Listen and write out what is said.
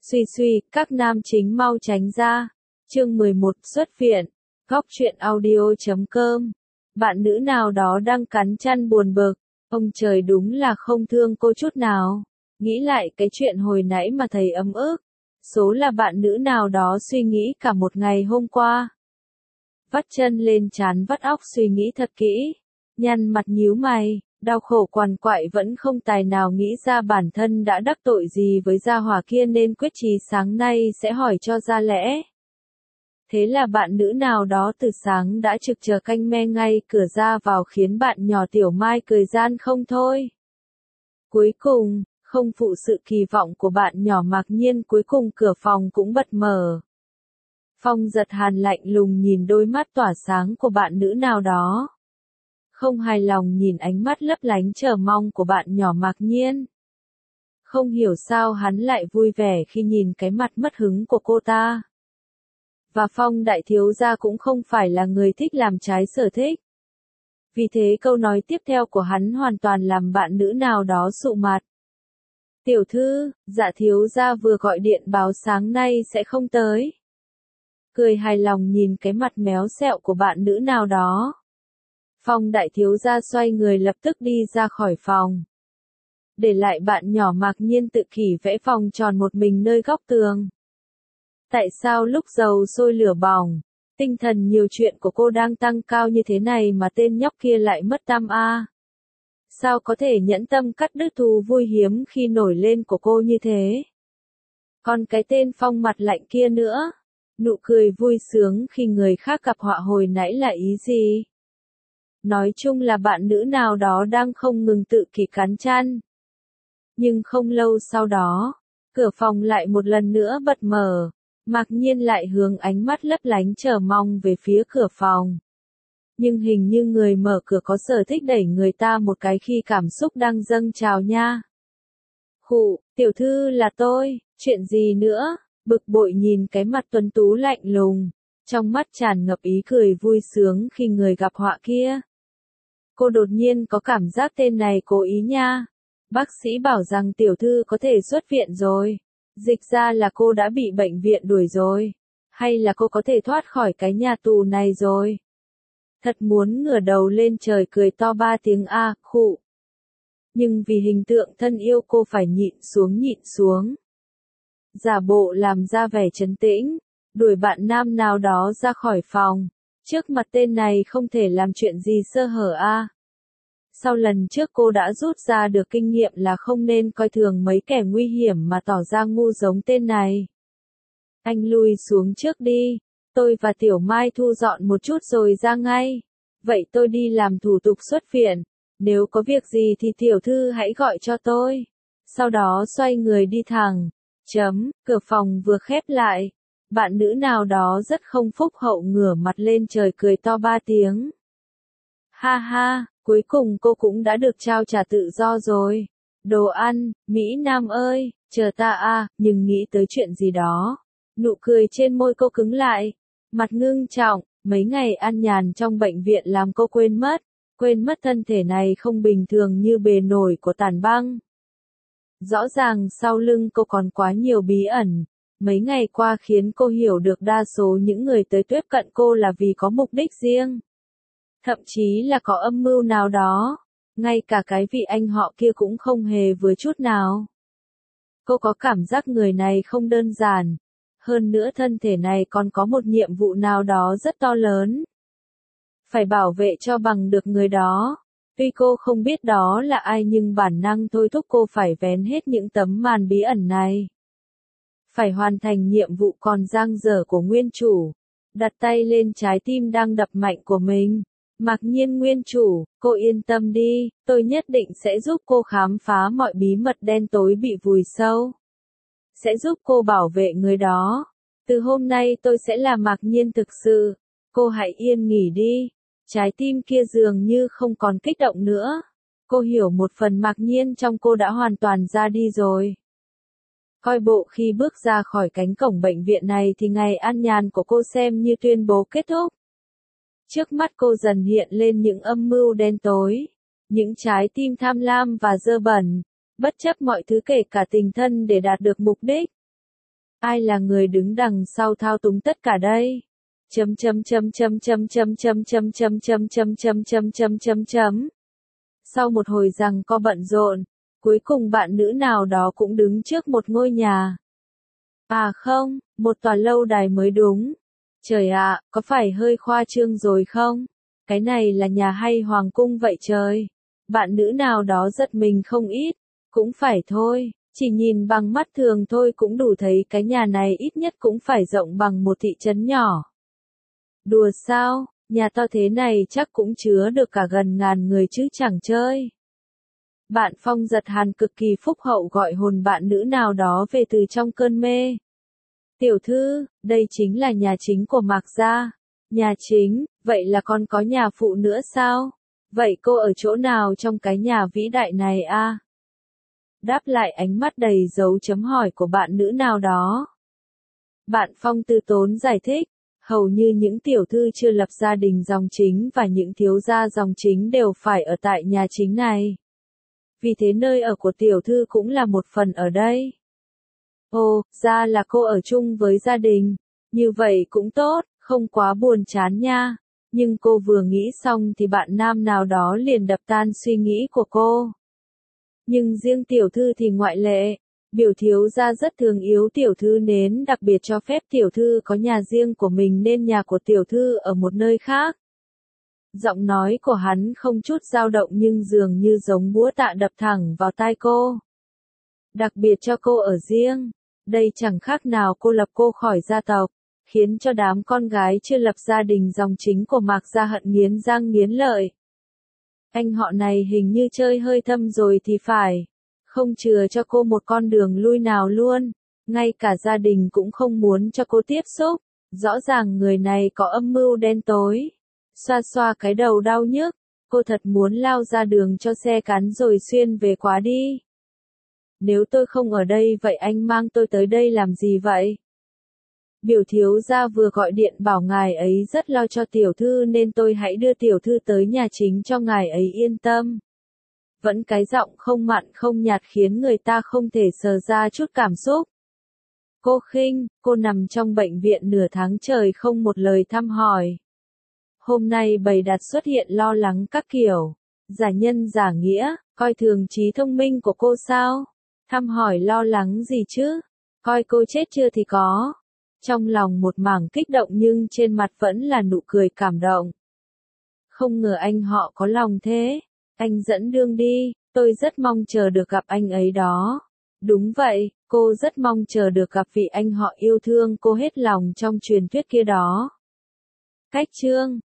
Suy suy, các nam chính mau tránh ra. Chương 11 xuất viện. Góc truyện audio.com. Bạn nữ nào đó đang cắn chăn buồn bực. Ông trời đúng là không thương cô chút nào. Nghĩ lại cái chuyện hồi nãy mà thấy ấm ức. Số là bạn nữ nào đó suy nghĩ cả một ngày hôm qua. Vắt chân lên trán vắt óc suy nghĩ thật kỹ. Nhăn mặt nhíu mày, đau khổ quằn quại vẫn không tài nào nghĩ ra bản thân đã đắc tội gì với gia hỏa kia nên quyết chí sáng nay sẽ hỏi cho ra lẽ. Thế là bạn nữ nào đó từ sáng đã trực chờ canh me ngay cửa ra vào khiến bạn nhỏ Tiểu Mai cười gian không thôi. Cuối cùng, không phụ sự kỳ vọng của bạn nhỏ Mạc Nhiên, cuối cùng cửa phòng cũng bật mở. Phong giật hàn lạnh lùng nhìn đôi mắt tỏa sáng của bạn nữ nào đó. Không hài lòng nhìn ánh mắt lấp lánh chờ mong của bạn nhỏ Mạc Nhiên. Không hiểu sao hắn lại vui vẻ khi nhìn cái mặt mất hứng của cô ta. Và Phong đại thiếu gia cũng không phải là người thích làm trái sở thích. Vì thế câu nói tiếp theo của hắn hoàn toàn làm bạn nữ nào đó sụ mặt. Tiểu thư, dạ thiếu gia vừa gọi điện báo sáng nay sẽ không tới. Cười hài lòng nhìn cái mặt méo xẹo của bạn nữ nào đó. Phong đại thiếu gia xoay người lập tức đi ra khỏi phòng. Để lại bạn nhỏ Mạc Nhiên tự kỷ vẽ vòng tròn một mình nơi góc tường. Tại sao lúc dầu sôi lửa bỏng, tinh thần nhiều chuyện của cô đang tăng cao như thế này mà tên nhóc kia lại mất tâm a? Sao có thể nhẫn tâm cắt đứt thù vui hiếm khi nổi lên của cô như thế? Còn cái tên Phong mặt lạnh kia nữa, nụ cười vui sướng khi người khác gặp họa hồi nãy là ý gì? Nói chung là bạn nữ nào đó đang không ngừng tự kỷ cắn chăn. Nhưng không lâu sau đó, cửa phòng lại một lần nữa bật mở. Mạc Nhiên lại hướng ánh mắt lấp lánh chờ mong về phía cửa phòng. Nhưng hình như người mở cửa có sở thích đẩy người ta một cái khi cảm xúc đang dâng trào nha. Khụ, tiểu thư là tôi, chuyện gì nữa? Bực bội nhìn cái mặt tuấn tú lạnh lùng, trong mắt tràn ngập ý cười vui sướng khi người gặp họa kia. Cô đột nhiên có cảm giác tên này cố ý nha. Bác sĩ bảo rằng tiểu thư có thể xuất viện rồi. Dịch ra là cô đã bị bệnh viện đuổi rồi. Hay là cô có thể thoát khỏi cái nhà tù này rồi. Thật muốn ngửa đầu lên trời cười to 3 tiếng a, khụ. Nhưng vì hình tượng thân yêu cô phải nhịn xuống. Giả bộ làm ra vẻ trấn tĩnh, đuổi bạn nam nào đó ra khỏi phòng. Trước mặt tên này không thể làm chuyện gì sơ hở a. Sau lần trước cô đã rút ra được kinh nghiệm là không nên coi thường mấy kẻ nguy hiểm mà tỏ ra ngu giống tên này. Anh lui xuống trước đi, tôi và Tiểu Mai thu dọn một chút rồi ra ngay. Vậy tôi đi làm thủ tục xuất viện, nếu có việc gì thì tiểu thư hãy gọi cho tôi. Sau đó xoay người đi thẳng. Cửa phòng vừa khép lại. Bạn nữ nào đó rất không phúc hậu ngửa mặt lên trời cười to 3 tiếng. Ha ha, cuối cùng cô cũng đã được trao trả tự do rồi. Đồ ăn, Mỹ Nam ơi, chờ ta a, nhưng nghĩ tới chuyện gì đó. Nụ cười trên môi cô cứng lại. Mặt ngưng trọng, mấy ngày an nhàn trong bệnh viện làm cô quên mất thân thể này không bình thường như bề nổi của Tản Băng. Rõ ràng sau lưng cô còn quá nhiều bí ẩn. Mấy ngày qua khiến cô hiểu được đa số những người tới tiếp cận cô là vì có mục đích riêng. Thậm chí là có âm mưu nào đó. Ngay cả cái vị anh họ kia cũng không hề vừa chút nào. Cô có cảm giác người này không đơn giản. Hơn nữa thân thể này còn có một nhiệm vụ nào đó rất to lớn. Phải bảo vệ cho bằng được người đó. Tuy cô không biết đó là ai nhưng bản năng thôi thúc cô phải vén hết những tấm màn bí ẩn này. Phải hoàn thành nhiệm vụ còn dang dở của nguyên chủ. Đặt tay lên trái tim đang đập mạnh của mình. Mạc Nhiên nguyên chủ, cô yên tâm đi, tôi nhất định sẽ giúp cô khám phá mọi bí mật đen tối bị vùi sâu. Sẽ giúp cô bảo vệ người đó. Từ hôm nay tôi sẽ là Mạc Nhiên thực sự. Cô hãy yên nghỉ đi. Trái tim kia dường như không còn kích động nữa. Cô hiểu một phần Mạc Nhiên trong cô đã hoàn toàn ra đi rồi. Coi bộ khi bước ra khỏi cánh cổng bệnh viện này thì ngày an nhàn của cô xem như tuyên bố kết thúc. Trước mắt cô dần hiện lên những âm mưu đen tối, những trái tim tham lam và dơ bẩn, bất chấp mọi thứ kể cả tình thân để đạt được mục đích. Ai là người đứng đằng sau thao túng tất cả đây? Chấm chấm chấm chấm chấm chấm chấm chấm chấm chấm chấm chấm chấm chấm chấm chấm. Sau một hồi giằng co bận rộn, cuối cùng bạn nữ nào đó cũng đứng trước một ngôi nhà. À không, một tòa lâu đài mới đúng. Trời ạ, có phải hơi khoa trương rồi không? Cái này là nhà hay hoàng cung vậy trời? Bạn nữ nào đó giật mình không ít. Cũng phải thôi, chỉ nhìn bằng mắt thường thôi cũng đủ thấy cái nhà này ít nhất cũng phải rộng bằng một thị trấn nhỏ. Đùa sao, nhà to thế này chắc cũng chứa được cả gần ngàn người chứ chẳng chơi. Bạn Phong giật hàn cực kỳ phúc hậu gọi hồn bạn nữ nào đó về từ trong cơn mê. Tiểu thư, đây chính là nhà chính của Mạc gia. Nhà chính, vậy là còn có nhà phụ nữa sao? Vậy cô ở chỗ nào trong cái nhà vĩ đại này a? Đáp lại ánh mắt đầy dấu chấm hỏi của bạn nữ nào đó. Bạn Phong từ tốn giải thích, hầu như những tiểu thư chưa lập gia đình dòng chính và những thiếu gia dòng chính đều phải ở tại nhà chính này. Vì thế nơi ở của tiểu thư cũng là một phần ở đây. Ồ, ra là cô ở chung với gia đình. Như vậy cũng tốt, không quá buồn chán nha. Nhưng cô vừa nghĩ xong thì bạn nam nào đó liền đập tan suy nghĩ của cô. Nhưng riêng tiểu thư thì ngoại lệ. Biểu thiếu gia rất thường yếu tiểu thư nên đặc biệt cho phép tiểu thư có nhà riêng của mình nên nhà của tiểu thư ở một nơi khác. Giọng nói của hắn không chút dao động nhưng dường như giống búa tạ đập thẳng vào tai cô. Đặc biệt cho cô ở riêng. Đây chẳng khác nào cô lập cô khỏi gia tộc, khiến cho đám con gái chưa lập gia đình dòng chính của Mạc gia hận nghiến răng nghiến lợi. Anh họ này hình như chơi hơi thâm rồi thì phải. Không chừa cho cô một con đường lui nào luôn. Ngay cả gia đình cũng không muốn cho cô tiếp xúc. Rõ ràng người này có âm mưu đen tối. Xoa xoa cái đầu đau nhức. Cô thật muốn lao ra đường cho xe cán rồi xuyên về quá đi. Nếu tôi không ở đây vậy anh mang tôi tới đây làm gì vậy? Biểu thiếu gia vừa gọi điện bảo ngài ấy rất lo cho tiểu thư nên tôi hãy đưa tiểu thư tới nhà chính cho ngài ấy yên tâm. Vẫn cái giọng không mặn không nhạt khiến người ta không thể sờ ra chút cảm xúc. Cô khinh, cô nằm trong bệnh viện nửa tháng trời không một lời thăm hỏi. Hôm nay bầy đặt xuất hiện lo lắng các kiểu, giả nhân giả nghĩa, coi thường trí thông minh của cô sao? Thăm hỏi lo lắng gì chứ? Coi cô chết chưa thì có. Trong lòng một mảng kích động nhưng trên mặt vẫn là nụ cười cảm động. Không ngờ anh họ có lòng thế. Anh dẫn đường đi, tôi rất mong chờ được gặp anh ấy đó. Đúng vậy, cô rất mong chờ được gặp vị anh họ yêu thương cô hết lòng trong truyền thuyết kia đó. Cách chương